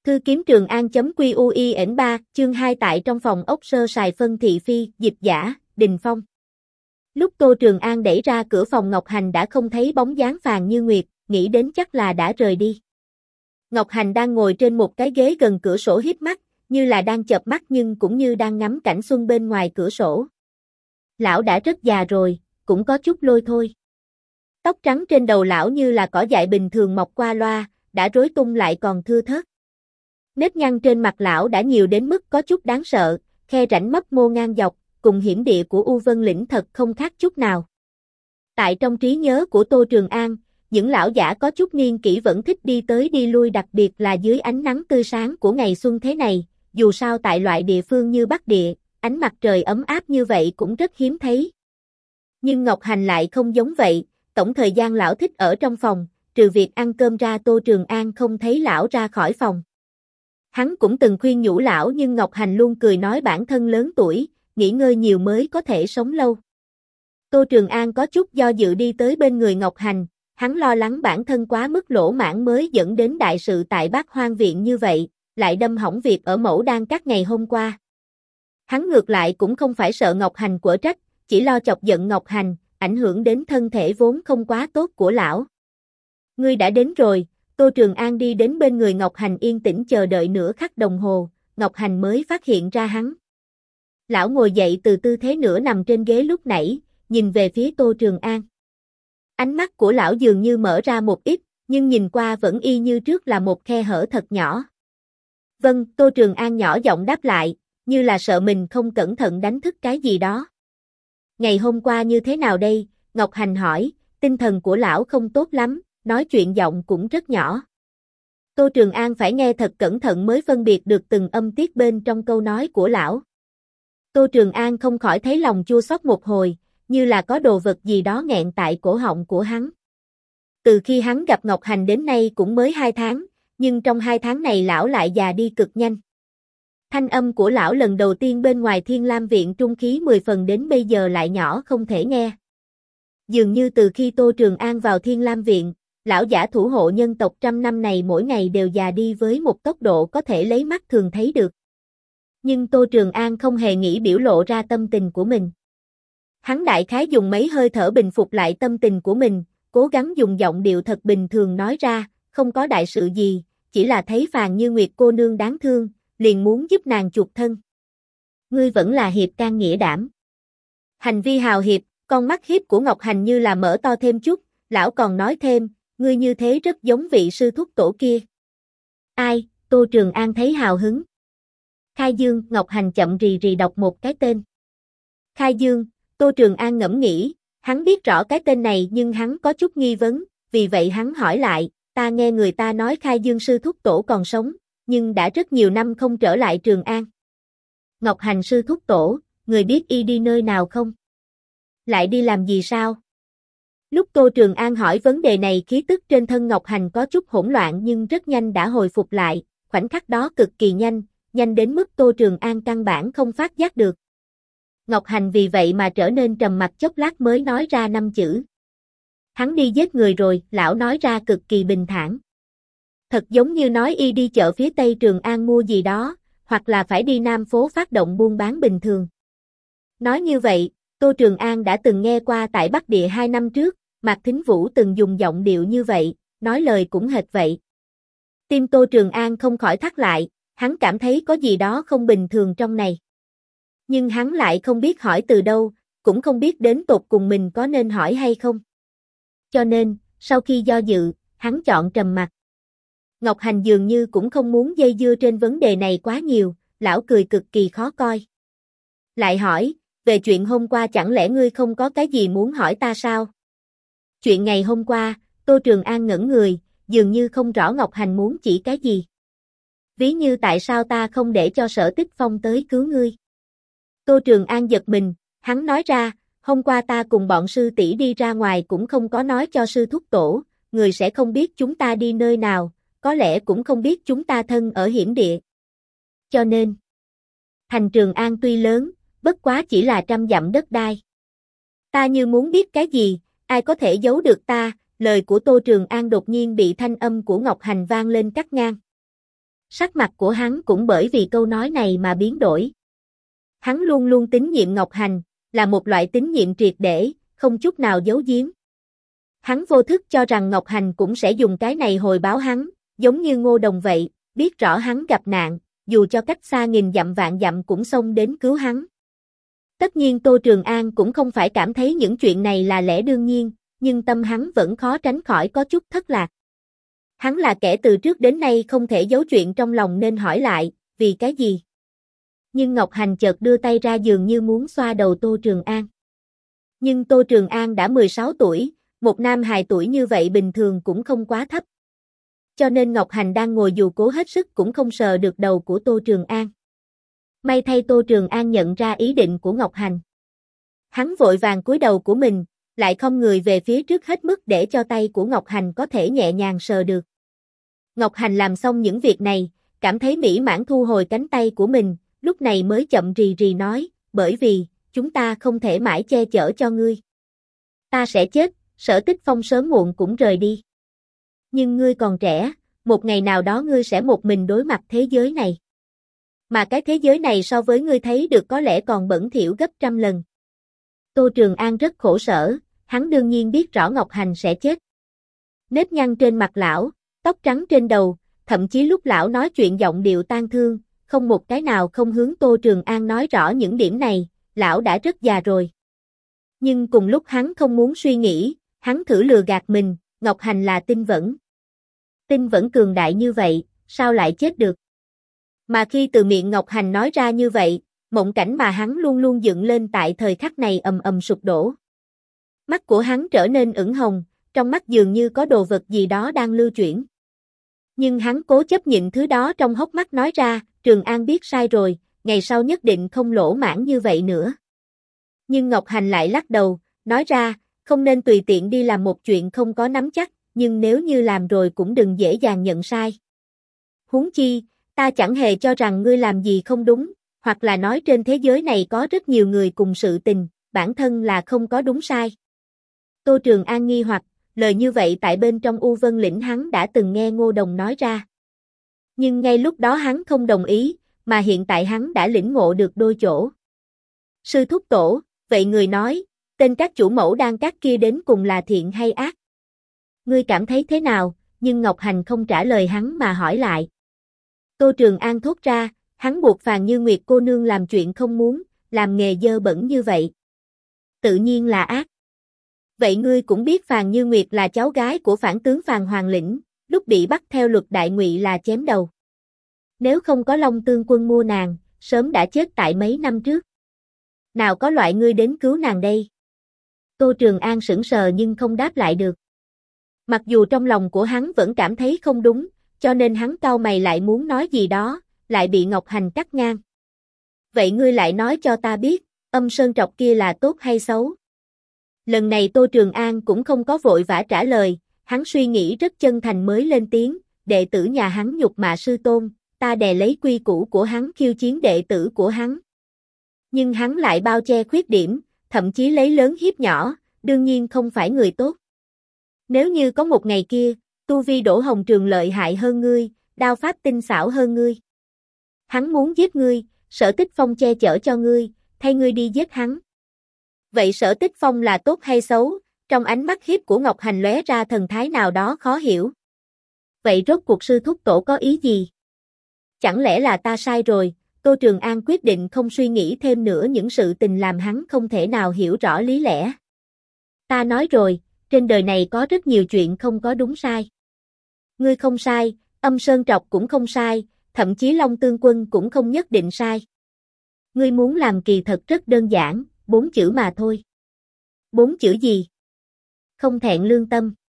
Thư kiếm Trường An.QUIN3, chương 2 tại trong phòng ốc sơ sài phân thị phi, dịch giả, Đình Phong. Lúc Tô Trường An đẩy ra cửa phòng Ngọc Hành đã không thấy bóng dáng Phàn Như Nguyệt, nghĩ đến chắc là đã rời đi. Ngọc Hành đang ngồi trên một cái ghế gần cửa sổ híp mắt, như là đang chợp mắt nhưng cũng như đang ngắm cảnh xuân bên ngoài cửa sổ. Lão đã rất già rồi, cũng có chút lôi thôi. Tóc trắng trên đầu lão như là cỏ dại bình thường mọc qua loa, đã rối tung lại còn thưa thớt. Nếp nhăn trên mặt lão đã nhiều đến mức có chút đáng sợ, khe rãnh mấp mô ngang dọc, cùng hiểm địa của U Vân Lĩnh thật không khác chút nào. Tại trong trí nhớ của Tô Trường An, những lão giả có chút niên kỷ vẫn thích đi tới đi lui, đặc biệt là dưới ánh nắng tươi sáng của ngày xuân thế này, dù sao tại loại địa phương như Bắc Địa, ánh mặt trời ấm áp như vậy cũng rất hiếm thấy. Nhưng Ngọc Hành lại không giống vậy, tổng thời gian lão thích ở trong phòng, trừ việc ăn cơm ra Tô Trường An không thấy lão ra khỏi phòng. Hắn cũng từng khuyên nhủ lão nhưng Ngọc Hành luôn cười nói bản thân lớn tuổi, nghỉ ngơi nhiều mới có thể sống lâu. Tô Trường An có chút do dự đi tới bên người Ngọc Hành, hắn lo lắng bản thân quá mức lỗ mãng mới dẫn đến đại sự tại Bát Hoang Viện như vậy, lại đâm hỏng việc ở Mẫu Đan Các ngày hôm qua. Hắn ngược lại cũng không phải sợ Ngọc Hành quở trách, chỉ lo chọc giận Ngọc Hành, ảnh hưởng đến thân thể vốn không quá tốt của lão. Ngươi đã đến rồi. Tô Trường An đi đến bên người Ngọc Hành yên tĩnh chờ đợi nửa khắc đồng hồ, Ngọc Hành mới phát hiện ra hắn. Lão ngồi dậy từ tư thế nửa nằm trên ghế lúc nãy, nhìn về phía Tô Trường An. Ánh mắt của lão dường như mở ra một ít, nhưng nhìn qua vẫn y như trước là một khe hở thật nhỏ. Vâng, Tô Trường An nhỏ giọng đáp lại, như là sợ mình không cẩn thận đánh thức cái gì đó. Ngày hôm qua như thế nào đây? Ngọc Hành hỏi, tinh thần của lão không tốt lắm. Nói chuyện giọng cũng rất nhỏ. Tô Trường An phải nghe thật cẩn thận mới phân biệt được từng âm tiết bên trong câu nói của lão. Tô Trường An không khỏi thấy lòng chua xót một hồi, như là có đồ vật gì đó nghẹn tại cổ họng của hắn. Từ khi hắn gặp Ngọc Hành đến nay cũng mới 2 tháng, nhưng trong 2 tháng này lão lại già đi cực nhanh. Thanh âm của lão lần đầu tiên bên ngoài Thiên Lam Viện trung khí 10 phần đến bây giờ lại nhỏ không thể nghe. Dường như từ khi Tô Trường An vào Thiên Lam Viện, lão giả thủ hộ nhân tộc trăm năm này mỗi ngày đều già đi với một tốc độ có thể lấy mắt thường thấy được. Nhưng Tô Trường An không hề nghĩ biểu lộ ra tâm tình của mình. Hắn đại khái dùng mấy hơi thở bình phục lại tâm tình của mình, cố gắng dùng giọng điệu thật bình thường nói ra, không có đại sự gì, chỉ là thấy Phàn Như Nguyệt cô nương đáng thương, liền muốn giúp nàng chuộc thân. Ngươi vẫn là hiệp can nghĩa đảm. Hành vi hào hiệp, con mắt hiếp của Ngọc Hành như là mở to thêm chút, lão còn nói thêm, ngươi như thế rất giống vị sư thúc tổ kia. Ai? Tô Trường An thấy hào hứng. Khai Dương. Ngọc Hành chậm rì rì đọc một cái tên. Khai Dương. Tô Trường An ngẫm nghĩ, hắn biết rõ cái tên này nhưng hắn có chút nghi vấn, vì vậy hắn hỏi lại, ta nghe người ta nói Khai Dương sư thúc tổ còn sống, nhưng đã rất nhiều năm không trở lại Trường An. Ngọc Hành sư thúc tổ, người biết y đi nơi nào không? Lại đi làm gì sao? Lúc Tô Trường An hỏi vấn đề này khí tức trên thân Ngọc Hành có chút hỗn loạn nhưng rất nhanh đã hồi phục lại, khoảnh khắc đó cực kỳ nhanh, nhanh đến mức Tô Trường An căn bản không phát giác được. Ngọc Hành vì vậy mà trở nên trầm mặc chốc lát mới nói ra 5 chữ. Hắn đi giết người rồi, lão nói ra cực kỳ bình thản. Thật giống như nói y đi chợ phía Tây Trường An mua gì đó, hoặc là phải đi Nam phố phát động buôn bán bình thường. Nói như vậy, Tô Trường An đã từng nghe qua tại Bắc Địa 2 năm trước, Mạc Thính Vũ từng dùng giọng điệu như vậy, nói lời cũng hệt vậy. Tim Tô Trường An không khỏi thắt lại, hắn cảm thấy có gì đó không bình thường trong này. Nhưng hắn lại không biết hỏi từ đâu, cũng không biết đến tột cùng mình có nên hỏi hay không. Cho nên, sau khi do dự, hắn chọn trầm mặc. Ngọc Hành dường như cũng không muốn dây dưa trên vấn đề này quá nhiều, lão cười cực kỳ khó coi. Lại hỏi, về chuyện hôm qua chẳng lẽ ngươi không có cái gì muốn hỏi ta sao? Chuyện ngày hôm qua, Tô Trường An ngẩn người, dường như không rõ Ngọc Hành muốn chỉ cái gì. Ví như tại sao ta không để cho Sở Tích Phong tới cứu ngươi? Tô Trường An giật mình, hắn nói ra, hôm qua ta cùng bọn sư tỷ đi ra ngoài cũng không có nói cho sư thúc tổ, người sẽ không biết chúng ta đi nơi nào, có lẽ cũng không biết chúng ta thân ở hiểm địa. Cho nên, thành Trường An tuy lớn, bất quá chỉ là 100 dặm đất đai. Ta như muốn biết cái gì, ai có thể giấu được ta? Lời của Tô Trường An đột nhiên bị thanh âm của Ngọc Hành vang lên cắt ngang. Sắc mặt của hắn cũng bởi vì câu nói này mà biến đổi. Hắn luôn luôn tín nhiệm Ngọc Hành, là một loại tín nhiệm triệt để, không chút nào giấu giếm. Hắn vô thức cho rằng Ngọc Hành cũng sẽ dùng cái này hồi báo hắn, giống như Ngô Đồng vậy, biết rõ hắn gặp nạn, dù cho cách xa nghìn dặm vạn dặm cũng xông đến cứu hắn. Tất nhiên Tô Trường An cũng không phải cảm thấy những chuyện này là lẽ đương nhiên, nhưng tâm hắn vẫn khó tránh khỏi có chút thất lạc. Hắn là kẻ từ trước đến nay không thể giấu chuyện trong lòng nên hỏi lại, vì cái gì? Nhưng Ngọc Hành chợt đưa tay ra dường như muốn xoa đầu Tô Trường An. Nhưng Tô Trường An đã 16 tuổi, một nam hài tuổi như vậy bình thường cũng không quá thấp. Cho nên Ngọc Hành đang ngồi dù cố hết sức cũng không sờ được đầu của Tô Trường An. May thay Tô Trường An nhận ra ý định của Ngọc Hành. Hắn vội vàng cúi đầu của mình, lại không người về phía trước hết mức để cho tay của Ngọc Hành có thể nhẹ nhàng sờ được. Ngọc Hành làm xong những việc này, cảm thấy mỹ mãn thu hồi cánh tay của mình, lúc này mới chậm rì rì nói, bởi vì, chúng ta không thể mãi che chở cho ngươi. Ta sẽ chết, Sở Tích Phong sớm muộn cũng rời đi. Nhưng ngươi còn trẻ, một ngày nào đó ngươi sẽ một mình đối mặt thế giới này. Mà cái thế giới này so với ngươi thấy được có lẽ còn bẩn thỉu gấp trăm lần. Tô Trường An rất khổ sở, hắn đương nhiên biết rõ Ngọc Hành sẽ chết. Nếp nhăn trên mặt lão, tóc trắng trên đầu, thậm chí lúc lão nói chuyện giọng điệu tang thương, không một cái nào không hướng Tô Trường An nói rõ những điểm này, lão đã rất già rồi. Nhưng cùng lúc hắn không muốn suy nghĩ, hắn thử lừa gạt mình, Ngọc Hành là tinh vẫn. Tinh vẫn cường đại như vậy, sao lại chết được? Mà khi từ miệng Ngọc Hành nói ra như vậy, mộng cảnh mà hắn luôn luôn dựng lên tại thời khắc này ầm ầm sụp đổ. Mắt của hắn trở nên ửng hồng, trong mắt dường như có đồ vật gì đó đang lưu chuyển. Nhưng hắn cố chấp nhịn thứ đó trong hốc mắt nói ra, Trường An biết sai rồi, ngày sau nhất định không lỗ mãn như vậy nữa. Nhưng Ngọc Hành lại lắc đầu, nói ra, không nên tùy tiện đi làm một chuyện không có nắm chắc, nhưng nếu như làm rồi cũng đừng dễ dàng nhận sai. Huống chi, ta chẳng hề cho rằng ngươi làm gì không đúng, hoặc là nói trên thế giới này có rất nhiều người cùng sự tình, bản thân là không có đúng sai. Tô Trường An nghi hoặc, lời như vậy tại bên trong U Vân Lĩnh hắn đã từng nghe Ngô Đồng nói ra. Nhưng ngay lúc đó hắn không đồng ý, mà hiện tại hắn đã lĩnh ngộ được đôi chỗ. Sư thúc tổ, vậy người nói, tên các chủ mẫu đang các kia đến cùng là thiện hay ác? Ngươi cảm thấy thế nào? Nhưng Ngọc Hành không trả lời hắn mà hỏi lại. Tô Trường An thốt ra, hắn buộc Phàn Như Nguyệt cô nương làm chuyện không muốn, làm nghề dơ bẩn như vậy. Tự nhiên là ác. Vậy ngươi cũng biết Phàn Như Nguyệt là cháu gái của phản tướng Phàn Hoàng Lĩnh, lúc bị bắt theo luật đại ngụy là chém đầu. Nếu không có Long Tương Quân mua nàng, sớm đã chết tại mấy năm trước. Nào có loại ngươi đến cứu nàng đây? Tô Trường An sững sờ nhưng không đáp lại được. Mặc dù trong lòng của hắn vẫn cảm thấy không đúng, cho nên hắn cau mày lại muốn nói gì đó, lại bị Ngọc Hành cắt ngang. Vậy ngươi lại nói cho ta biết, Âm Sơn Trọc kia là tốt hay xấu? Lần này Tô Trường An cũng không có vội vã trả lời, hắn suy nghĩ rất chân thành mới lên tiếng, đệ tử nhà hắn nhục mạ sư tôn, ta đè lấy quy củ của hắn khiêu chiến đệ tử của hắn. Nhưng hắn lại bao che khuyết điểm, thậm chí lấy lớn hiếp nhỏ, đương nhiên không phải người tốt. Nếu như có một ngày kia, tu vi Đỗ Hồng Trường lợi hại hơn ngươi, đao pháp tinh xảo hơn ngươi. Hắn muốn giết ngươi, Sở Tích Phong che chở cho ngươi, thay ngươi đi giết hắn. Vậy Sở Tích Phong là tốt hay xấu? Trong ánh mắt hiếp của Ngọc Hành lóe ra thần thái nào đó khó hiểu. Vậy rốt cuộc sư thúc tổ có ý gì? Chẳng lẽ là ta sai rồi? Tô Trường An quyết định không suy nghĩ thêm nữa những sự tình làm hắn không thể nào hiểu rõ lý lẽ. Ta nói rồi, trên đời này có rất nhiều chuyện không có đúng sai. Ngươi không sai, Âm Sơn Trọc cũng không sai, thậm chí Long Tương Quân cũng không nhất định sai. Ngươi muốn làm kỳ thật rất đơn giản, 4 chữ mà thôi. 4 chữ gì? Không thẹn lương tâm.